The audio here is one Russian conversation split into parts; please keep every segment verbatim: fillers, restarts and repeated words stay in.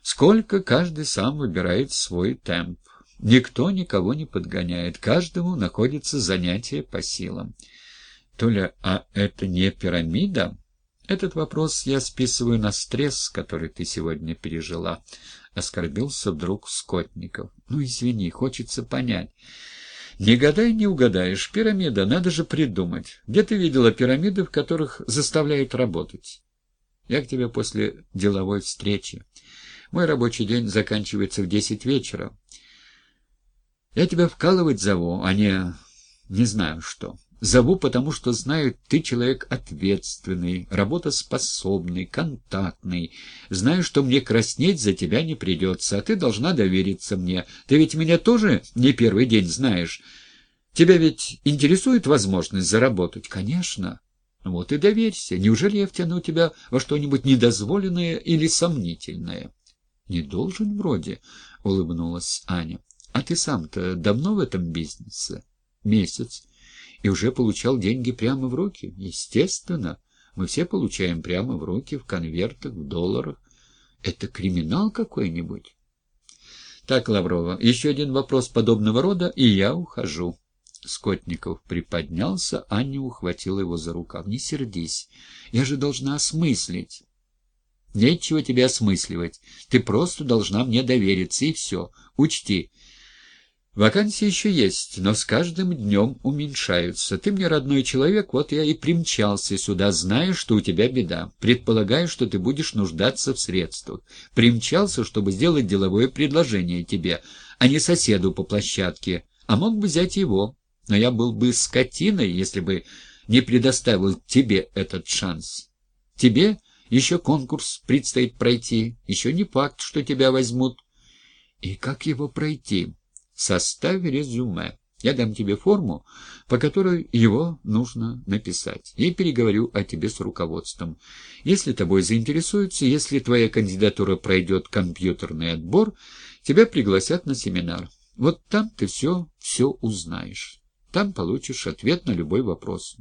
Сколько каждый сам выбирает свой темп. Никто никого не подгоняет, каждому находится занятие по силам. Толя, а это не пирамида? Этот вопрос я списываю на стресс, который ты сегодня пережила. Оскорбился вдруг Скотников. Ну, извини, хочется понять. Не гадай, не угадаешь. Пирамида, надо же придумать. Где ты видела пирамиды, в которых заставляют работать? Я к тебе после деловой встречи. Мой рабочий день заканчивается в десять вечера. Я тебя вкалывать зову, а не... не знаю что. Зову, потому что знаю, ты человек ответственный, работоспособный, контактный. Знаю, что мне краснеть за тебя не придется, а ты должна довериться мне. Ты ведь меня тоже не первый день знаешь. Тебя ведь интересует возможность заработать? Конечно. Вот и доверься. Неужели я втяну тебя во что-нибудь недозволенное или сомнительное? Не должен вроде, — улыбнулась Аня. А ты сам-то давно в этом бизнесе? Месяц. И уже получал деньги прямо в руки? Естественно. Мы все получаем прямо в руки, в конвертах, в долларах. Это криминал какой-нибудь? Так, Лаврова, еще один вопрос подобного рода, и я ухожу. Скотников приподнялся, Аня ухватила его за рукав. Не сердись, я же должна осмыслить. Нечего тебе осмысливать. Ты просто должна мне довериться, и все. Учти. Вакансии еще есть, но с каждым днем уменьшаются. Ты мне родной человек, вот я и примчался сюда, зная, что у тебя беда. Предполагаю, что ты будешь нуждаться в средствах. Примчался, чтобы сделать деловое предложение тебе, а не соседу по площадке. А мог бы взять его. Но я был бы скотиной, если бы не предоставил тебе этот шанс. Тебе еще конкурс предстоит пройти. Еще не факт, что тебя возьмут. И как его пройти? Составь резюме. Я дам тебе форму, по которой его нужно написать. Я переговорю о тебе с руководством. Если тобой заинтересуются, если твоя кандидатура пройдет компьютерный отбор, тебя пригласят на семинар. Вот там ты все, все узнаешь. Там получишь ответ на любой вопрос.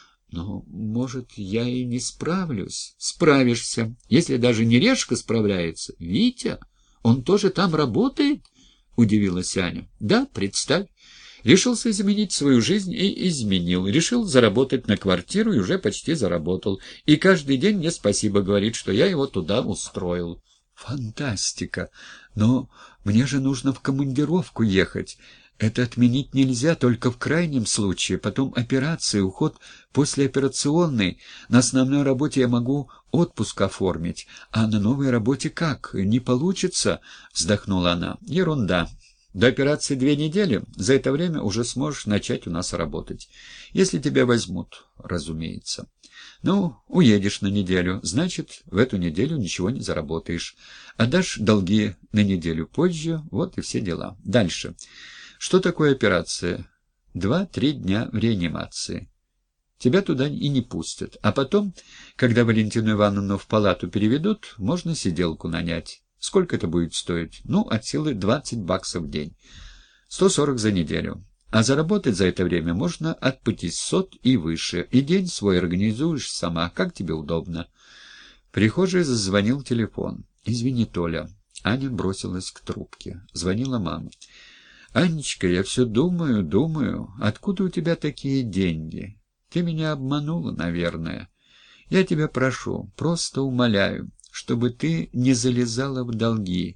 Но, может, я и не справлюсь? Справишься. Если даже не Решка справляется. Витя, он тоже там работает? Удивилась Аня. Да, представь. Решился изменить свою жизнь и изменил. Решил заработать на квартиру и уже почти заработал. И каждый день мне спасибо говорит, что я его туда устроил. Фантастика! Но мне же нужно в командировку ехать. Это отменить нельзя, только в крайнем случае. Потом операция, уход послеоперационный. На основной работе я могу отпуск оформить. А на новой работе как? Не получится? Вздохнула она. Ерунда. До операции две недели. За это время уже сможешь начать у нас работать. Если тебя возьмут, разумеется. Ну, уедешь на неделю. Значит, в эту неделю ничего не заработаешь. Отдашь долги на неделю позже. Вот и все дела. Дальше. Что такое операция? Два-три дня в реанимации. Тебя туда и не пустят. А потом, когда Валентину Ивановну в палату переведут, можно сиделку нанять. Сколько это будет стоить? Ну, от силы двадцать баксов в день. сто сорок за неделю. А заработать за это время можно от пятисот и выше. И день свой организуешь сама, как тебе удобно. В прихожей зазвонил телефон. «Извини, Толя». Аня бросилась к трубке. Звонила мама. «Анечка, я все думаю, думаю, откуда у тебя такие деньги? Ты меня обманула, наверное. Я тебя прошу, просто умоляю, чтобы ты не залезала в долги.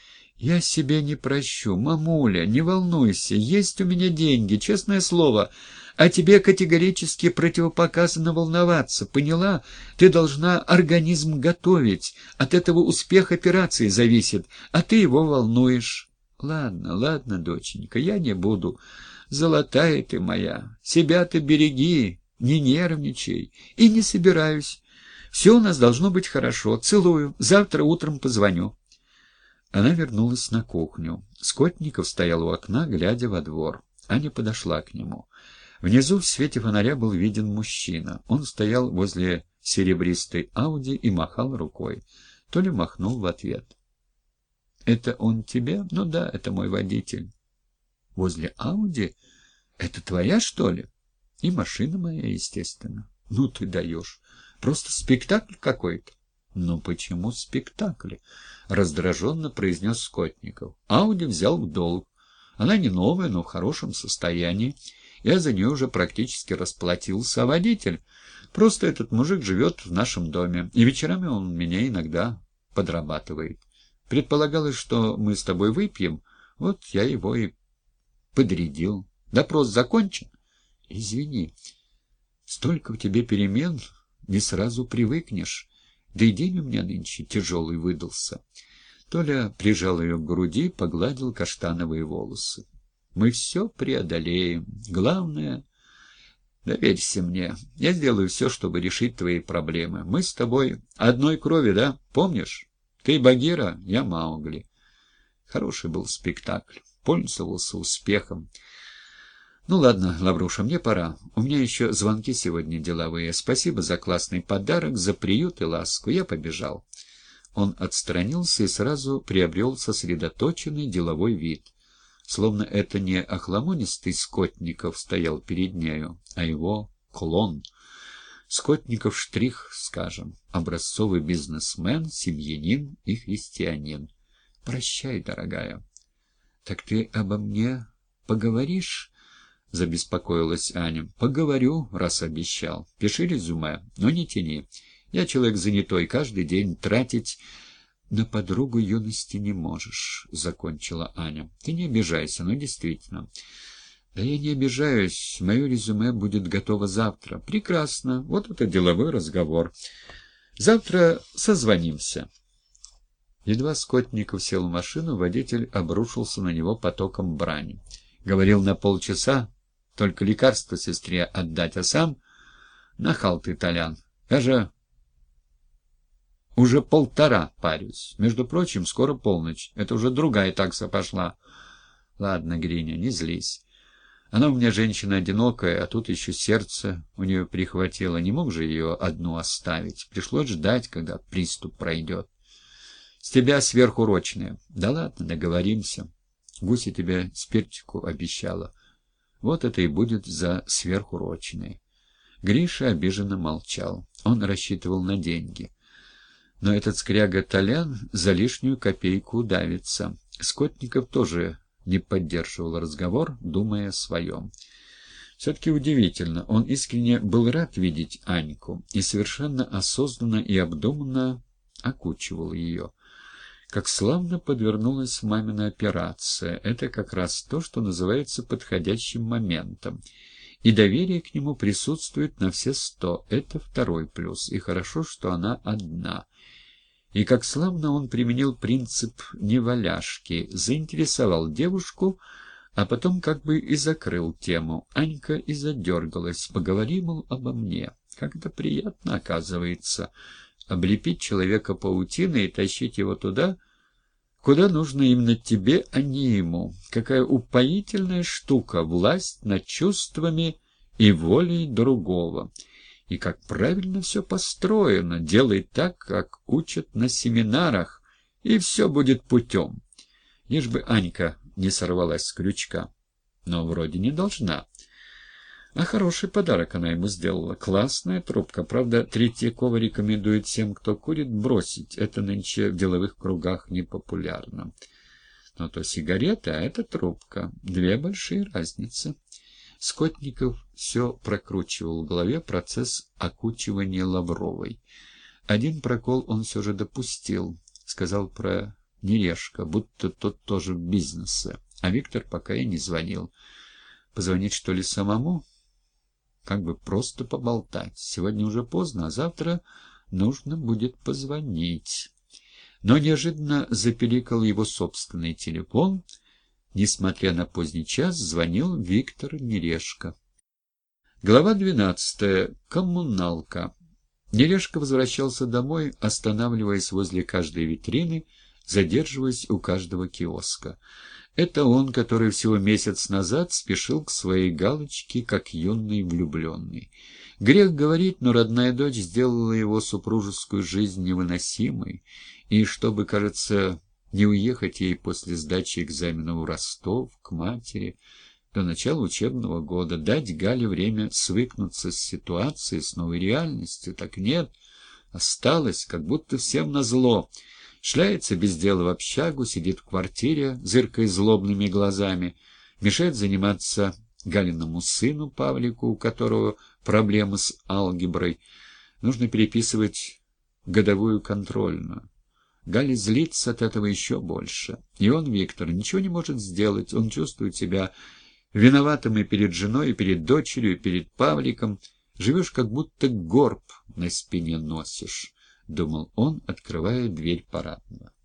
Я себе не прощу. Мамуля, не волнуйся, есть у меня деньги, честное слово. А тебе категорически противопоказано волноваться, поняла? Ты должна организм готовить, от этого успех операции зависит, а ты его волнуешь». «Ладно, ладно, доченька, я не буду. Золотая ты моя. Себя ты береги, не нервничай. И не собираюсь. Все у нас должно быть хорошо. Целую. Завтра утром позвоню». Она вернулась на кухню. Скотников стоял у окна, глядя во двор. Аня подошла к нему. Внизу в свете фонаря был виден мужчина. Он стоял возле серебристой Ауди и махал рукой. Толя махнул в ответ. «Это он тебе?» «Ну да, это мой водитель». «Возле Ауди? Это твоя, что ли?» «И машина моя, естественно». «Ну ты даешь. Просто спектакль какой-то». «Ну почему спектакли?» — раздраженно произнес Скотников. «Ауди взял в долг. Она не новая, но в хорошем состоянии. Я за нее уже практически расплатился, а водитель... Просто этот мужик живет в нашем доме, и вечерами он меня иногда подрабатывает. Предполагалось, что мы с тобой выпьем, вот я его и подрядил. Допрос закончен?» «Извини, столько в тебе перемен, не сразу привыкнешь. Да и день у меня нынче тяжелый выдался». Толя прижал ее к груди, погладил каштановые волосы. «Мы все преодолеем. Главное, доверься мне. Я сделаю все, чтобы решить твои проблемы. Мы с тобой одной крови, да? Помнишь? Ты Багира, я Маугли». Хороший был спектакль. Пользовался успехом. «Ну ладно, Лавруша, мне пора. У меня еще звонки сегодня деловые. Спасибо за классный подарок, за приют и ласку. Я побежал». Он отстранился и сразу приобрел сосредоточенный деловой вид. Словно это не охламонистый Скотников стоял перед нею, а его клон. Скотников штрих, скажем, образцовый бизнесмен, семьянин и христианин. «Прощай, дорогая». «Так ты обо мне поговоришь?» — забеспокоилась Аня. «Поговорю, раз обещал. Пиши резюме, но не тяни. Я человек занятой, каждый день тратить на подругу юности не можешь», — закончила Аня. «Ты не обижайся, но действительно». «Да я не обижаюсь. Мое резюме будет готово завтра». «Прекрасно. Вот это деловой разговор. Завтра созвонимся». Едва Скотников сел в машину, водитель обрушился на него потоком брани. Говорил на полчаса, только лекарство сестре отдать, а сам... Нахал ты, Толян. Я же уже полтора парюсь. Между прочим, скоро полночь. Это уже другая такса пошла. Ладно, Гриня, не злись. Она у меня женщина одинокая, а тут еще сердце у нее прихватило. Не мог же ее одну оставить. Пришлось ждать, когда приступ пройдет. С тебя сверхурочные. Да ладно, договоримся. Гуся тебе спиртику обещала. Вот это и будет за сверхурочные. Гриша обиженно молчал. Он рассчитывал на деньги. Но этот скряга Толян за лишнюю копейку удавится. Скотников тоже не поддерживал разговор, думая о своем. Все-таки удивительно. Он искренне был рад видеть Аньку и совершенно осознанно и обдуманно окучивал ее. Как славно подвернулась мамина операция. Это как раз то, что называется подходящим моментом. И доверие к нему присутствует на все сто. Это второй плюс. И хорошо, что она одна. И как славно он применил принцип неваляшки. Заинтересовал девушку, а потом как бы и закрыл тему. Анька и задергалась. Поговори, мол, обо мне. Как это приятно, оказывается. Облепить человека паутиной и тащить его туда, куда нужно именно тебе, а не ему. Какая упоительная штука — власть над чувствами и волей другого. И как правильно все построено. Делай так, как учат на семинарах, и все будет путем. Лишь бы Анька не сорвалась с крючка. Но вроде не должна. А хороший подарок она ему сделала. Классная трубка. Правда, Третьякова рекомендует всем, кто курит, бросить. Это нынче в деловых кругах непопулярно. Но то сигарета, а это трубка. Две большие разницы. Скотников все прокручивал в голове процесс окучивания Лавровой. Один прокол он все же допустил. Сказал про Нерешка, будто тот тоже в бизнесе. А Виктор пока и не звонил. Позвонить, что ли, самому? Как бы просто поболтать. Сегодня уже поздно, а завтра нужно будет позвонить. Но неожиданно запеликал его собственный телефон. Несмотря на поздний час, звонил Виктор Нерешка. Глава двенадцатая. Коммуналка. Нерешка возвращался домой, останавливаясь возле каждой витрины, задерживаясь у каждого киоска. Это он, который всего месяц назад спешил к своей Галочке, как юный влюбленный. Грех говорить, но родная дочь сделала его супружескую жизнь невыносимой, и чтобы, кажется, не уехать ей после сдачи экзамена в Ростов, к матери, до начала учебного года, дать Гале время свыкнуться с ситуацией, с новой реальностью, так нет, Осталось, как будто всем назло. Шляется без дела в общагу, сидит в квартире, зыркая злобными глазами, мешает заниматься Галиному сыну Павлику, у которого проблемы с алгеброй. Нужно переписывать годовую контрольную. Галя злится от этого еще больше. И он, Виктор, ничего не может сделать. Он чувствует себя виноватым и перед женой, и перед дочерью, и перед Павликом. Живешь, как будто горб на спине носишь, — думал он, открывая дверь парадного.